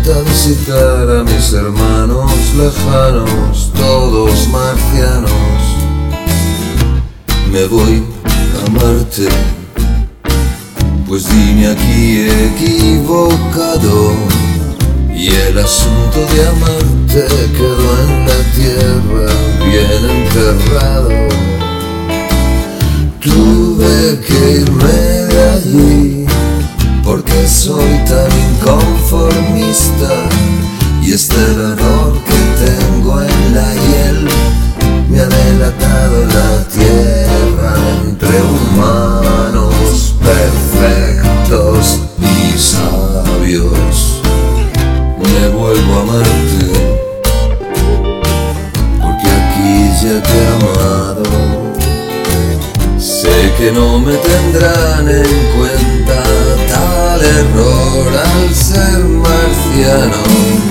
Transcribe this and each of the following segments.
a visitar a mis hermanos lejanos, todos marcianos. Me voy a Marte, pues vine aquí equivocado, y el asunto de amarte quedó en la tierra bien enterrado. Tuve que irme de allí porque soy tan inconformista, y este error que tengo en la hiel me ha delatado la tierra entre humanos perfectos y sabios. Me vuelvo a Marte porque aquí ya te he amado. Sé que no me tendrán en cuenta tal error al ser marciano.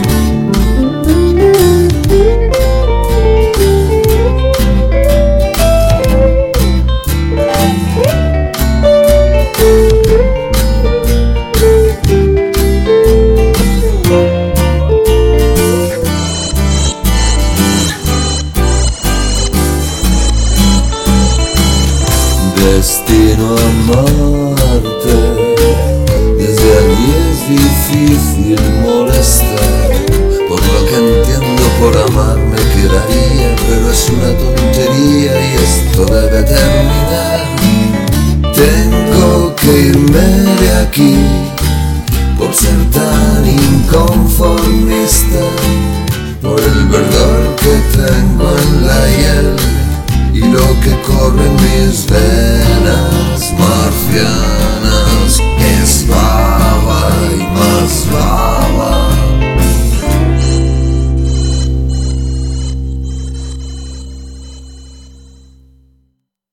Destino a Marte, desde allí es difícil molestar. Por lo que entiendo, por amar me quedaría, pero es una tontería y esto debe terminar. Tengo que irme de aquí por ser tan inconformista, por el verdor que tengo en la hiel y lo que corre en mis